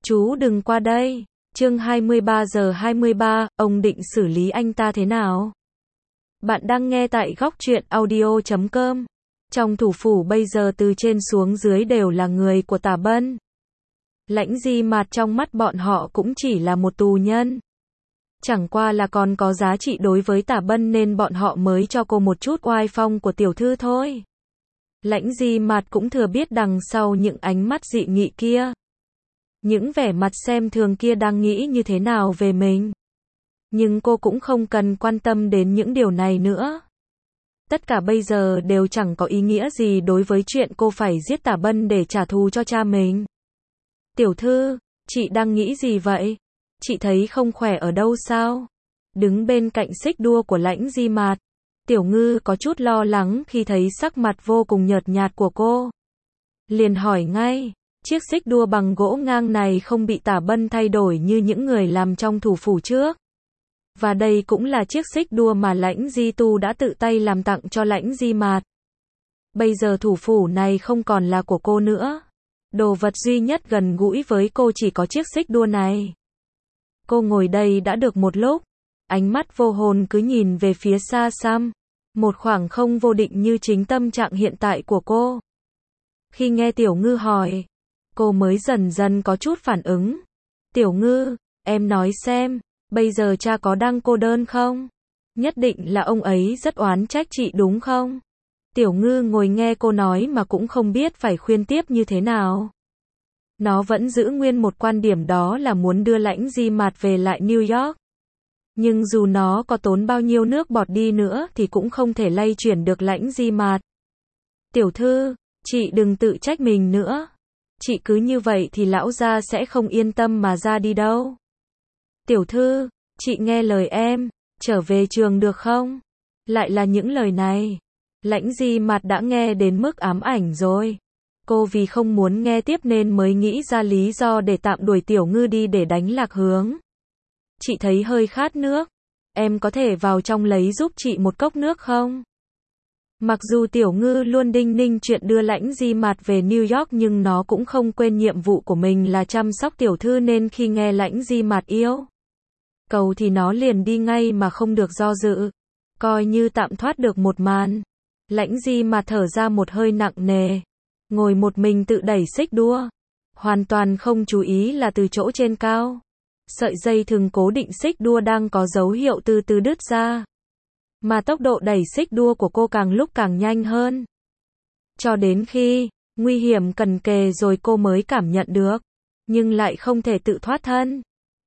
Chú đừng qua đây. Chương 23:23, ông định xử lý anh ta thế nào? Bạn đang nghe tại góc truyện audio.com. Trong thủ phủ bây giờ từ trên xuống dưới đều là người của Tả Bân. Lãnh Di Mạt trong mắt bọn họ cũng chỉ là một tù nhân. Chẳng qua là còn có giá trị đối với Tả Bân nên bọn họ mới cho cô một chút oai phong của tiểu thư thôi. Lãnh Di Mạt cũng thừa biết đằng sau những ánh mắt dị nghị kia, những vẻ mặt xem thường kia đang nghĩ như thế nào về mình. Nhưng cô cũng không cần quan tâm đến những điều này nữa. Tất cả bây giờ đều chẳng có ý nghĩa gì đối với chuyện cô phải giết Tả Bân để trả thù cho cha mình. Tiểu thư, chị đang nghĩ gì vậy? Chị thấy không khỏe ở đâu sao? Đứng bên cạnh xích đua của Lãnh Di Mạt, Tiểu Ngư có chút lo lắng khi thấy sắc mặt vô cùng nhợt nhạt của cô. Liền hỏi ngay, chiếc xích đua bằng gỗ ngang này không bị Tả Bân thay đổi như những người làm trong thủ phủ trước. Và đây cũng là chiếc xích đua mà Lãnh Di Tu đã tự tay làm tặng cho Lãnh Di Mạt. Bây giờ thủ phủ này không còn là của cô nữa. Đồ vật duy nhất gần gũi với cô chỉ có chiếc xích đua này. Cô ngồi đây đã được một lúc, ánh mắt vô hồn cứ nhìn về phía xa xăm, một khoảng không vô định như chính tâm trạng hiện tại của cô. Khi nghe Tiểu Ngư hỏi, cô mới dần dần có chút phản ứng. Tiểu Ngư, em nói xem, bây giờ cha có đang cô đơn không? Nhất định là ông ấy rất oán trách chị đúng không? Tiểu Ngư ngồi nghe cô nói mà cũng không biết phải khuyên tiếp như thế nào. Nó vẫn giữ nguyên một quan điểm, đó là muốn đưa Lãnh Di Mạt về lại New York. Nhưng dù nó có tốn bao nhiêu nước bọt đi nữa thì cũng không thể lay chuyển được Lãnh Di Mạt. Tiểu thư, chị đừng tự trách mình nữa. Chị cứ như vậy thì lão gia sẽ không yên tâm mà ra đi đâu. Tiểu thư, chị nghe lời em, trở về trường được không? Lại là những lời này. Lãnh Di Mạt đã nghe đến mức ám ảnh rồi. Cô vì không muốn nghe tiếp nên mới nghĩ ra lý do để tạm đuổi Tiểu Ngư đi để đánh lạc hướng. Chị thấy hơi khát nước. Em có thể vào trong lấy giúp chị một cốc nước không? Mặc dù Tiểu Ngư luôn đinh ninh chuyện đưa Lãnh Di Mạt về New York nhưng nó cũng không quên nhiệm vụ của mình là chăm sóc tiểu thư, nên khi nghe Lãnh Di Mạt yêu cầu thì nó liền đi ngay mà không được do dự. Coi như tạm thoát được một màn. Lãnh Di Mạt thở ra một hơi nặng nề, ngồi một mình tự đẩy xích đua, hoàn toàn không chú ý là từ chỗ trên cao, sợi dây thừng cố định xích đua đang có dấu hiệu từ từ đứt ra. Mà tốc độ đẩy xích đua của cô càng lúc càng nhanh hơn. Cho đến khi nguy hiểm gần kề rồi cô mới cảm nhận được, nhưng lại không thể tự thoát thân.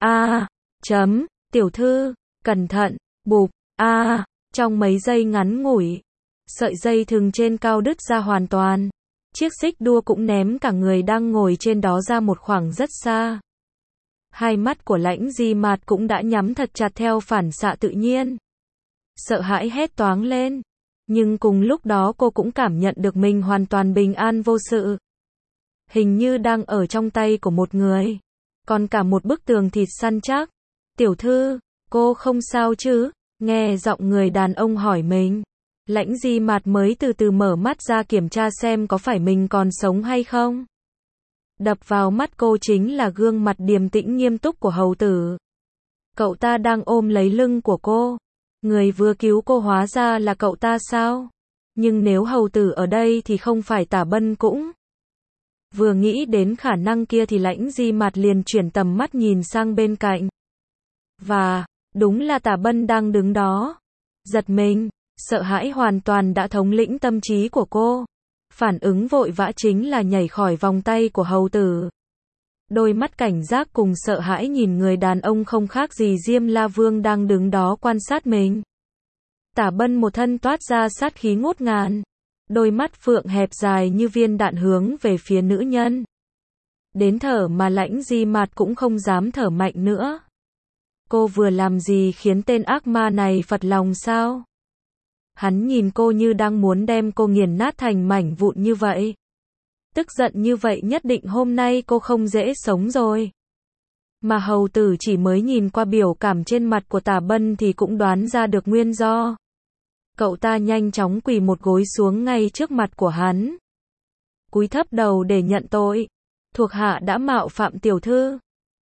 Tiểu thư, cẩn thận, bụp, trong mấy giây ngắn ngủi, sợi dây thừng trên cao đứt ra hoàn toàn. Chiếc xích đua cũng ném cả người đang ngồi trên đó ra một khoảng rất xa. Hai mắt của Lãnh Di Mạt cũng đã nhắm thật chặt theo phản xạ tự nhiên. Sợ hãi hét toáng lên. Nhưng cùng lúc đó cô cũng cảm nhận được mình hoàn toàn bình an vô sự. Hình như đang ở trong tay của một người. Còn cả một bức tường thịt săn chắc. Tiểu thư, cô không sao chứ? Nghe giọng người đàn ông hỏi mình. Lãnh Di Mạt mới từ từ mở mắt ra kiểm tra xem có phải mình còn sống hay không. Đập vào mắt cô chính là gương mặt điềm tĩnh nghiêm túc của hầu tử. Cậu ta đang ôm lấy lưng của cô. Người vừa cứu cô hóa ra là cậu ta sao? Nhưng nếu hầu tử ở đây thì không phải Tả Bân cũng. Vừa nghĩ đến khả năng kia thì Lãnh Di Mạt liền chuyển tầm mắt nhìn sang bên cạnh. Và, đúng là Tả Bân đang đứng đó. Giật mình, sợ hãi hoàn toàn đã thống lĩnh tâm trí của cô. Phản ứng vội vã chính là nhảy khỏi vòng tay của hầu tử. Đôi mắt cảnh giác cùng sợ hãi nhìn người đàn ông không khác gì Diêm La Vương đang đứng đó quan sát mình. Tả Bân một thân toát ra sát khí ngút ngàn. Đôi mắt phượng hẹp dài như viên đạn hướng về phía nữ nhân. Đến thở mà Lãnh Di Mạt cũng không dám thở mạnh nữa. Cô vừa làm gì khiến tên ác ma này phật lòng sao? Hắn nhìn cô như đang muốn đem cô nghiền nát thành mảnh vụn như vậy. Tức giận như vậy nhất định hôm nay cô không dễ sống rồi. Mà hầu tử chỉ mới nhìn qua biểu cảm trên mặt của Tả Bân thì cũng đoán ra được nguyên do. Cậu ta nhanh chóng quỳ một gối xuống ngay trước mặt của hắn. Cúi thấp đầu để nhận tội. Thuộc hạ đã mạo phạm tiểu thư.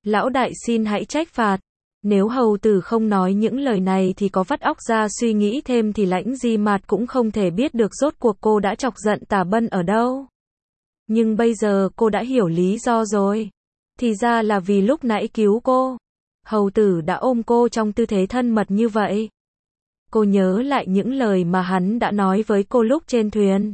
Lão đại xin hãy trách phạt. Nếu hầu tử không nói những lời này thì có vắt óc ra suy nghĩ thêm thì Lãnh Di Mạt cũng không thể biết được rốt cuộc cô đã chọc giận Tả Bân ở đâu. Nhưng bây giờ cô đã hiểu lý do rồi. Thì ra là vì lúc nãy cứu cô. Hầu tử đã ôm cô trong tư thế thân mật như vậy. Cô nhớ lại những lời mà hắn đã nói với cô lúc trên thuyền.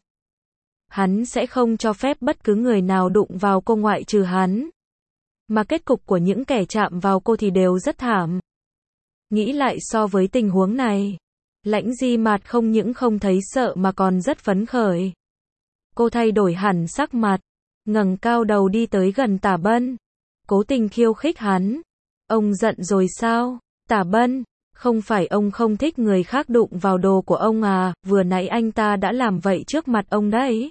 Hắn sẽ không cho phép bất cứ người nào đụng vào cô ngoại trừ hắn. Mà kết cục của những kẻ chạm vào cô thì đều rất thảm. Nghĩ lại so với tình huống này, Lãnh Di Mạt không những không thấy sợ mà còn rất phấn khởi. Cô thay đổi hẳn sắc mặt, ngẩng cao đầu đi tới gần Tả Bân, cố tình khiêu khích hắn. Ông giận rồi sao? Tả Bân, không phải ông không thích người khác đụng vào đồ của ông à, vừa nãy anh ta đã làm vậy trước mặt ông đấy.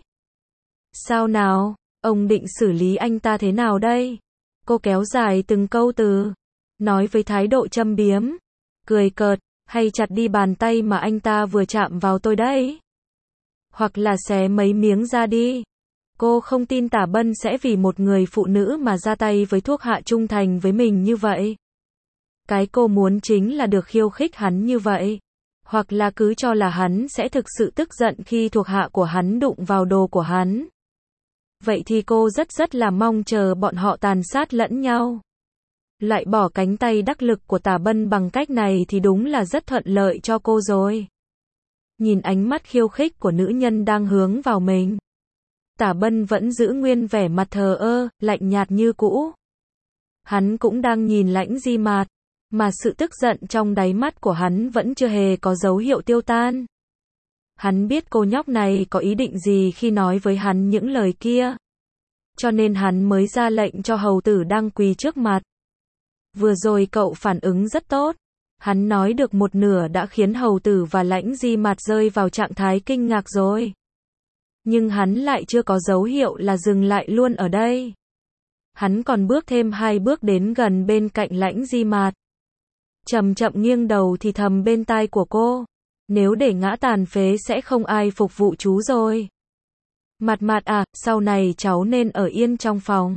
Sao nào, ông định xử lý anh ta thế nào đây? Cô kéo dài từng câu từ, nói với thái độ châm biếm, cười cợt, hay chặt đi bàn tay mà anh ta vừa chạm vào tôi đấy. Hoặc là xé mấy miếng ra đi. Cô không tin Tả Bân sẽ vì một người phụ nữ mà ra tay với thuộc hạ trung thành với mình như vậy. Cái cô muốn chính là được khiêu khích hắn như vậy. Hoặc là cứ cho là hắn sẽ thực sự tức giận khi thuộc hạ của hắn đụng vào đồ của hắn. Vậy thì cô rất là mong chờ bọn họ tàn sát lẫn nhau. Loại bỏ cánh tay đắc lực của Tả Bân bằng cách này thì đúng là rất thuận lợi cho cô rồi. Nhìn ánh mắt khiêu khích của nữ nhân đang hướng vào mình. Tả Bân vẫn giữ nguyên vẻ mặt thờ ơ, lạnh nhạt như cũ. Hắn cũng đang nhìn Lãnh Di Mạt, mà sự tức giận trong đáy mắt của hắn vẫn chưa hề có dấu hiệu tiêu tan. Hắn biết cô nhóc này có ý định gì khi nói với hắn những lời kia. Cho nên hắn mới ra lệnh cho hầu tử đang quỳ trước mặt. Vừa rồi cậu phản ứng rất tốt. Hắn nói được một nửa đã khiến hầu tử và Lãnh Di Mạt rơi vào trạng thái kinh ngạc rồi. Nhưng hắn lại chưa có dấu hiệu là dừng lại luôn ở đây. Hắn còn bước thêm 2 bước đến gần bên cạnh Lãnh Di Mạt. Chậm chậm nghiêng đầu thì thầm bên tai của cô. Nếu để ngã tàn phế sẽ không ai phục vụ chú rồi. Mạt Mạt à, sau này cháu nên ở yên trong phòng.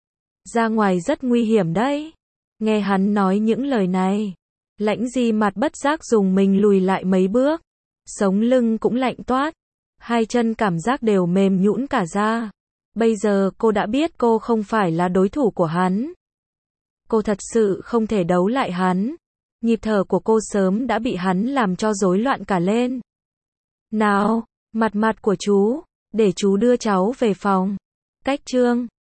Ra ngoài rất nguy hiểm đấy. Nghe hắn nói những lời này, Lãnh Di Mạt bất giác dùng mình lùi lại mấy bước. Sống lưng cũng lạnh toát. Hai chân cảm giác đều mềm nhũn cả ra. Bây giờ cô đã biết cô không phải là đối thủ của hắn. Cô thật sự không thể đấu lại hắn. Nhịp thở của cô sớm đã bị hắn làm cho rối loạn cả lên. Nào, mặt của chú, để chú đưa cháu về phòng. Cách chương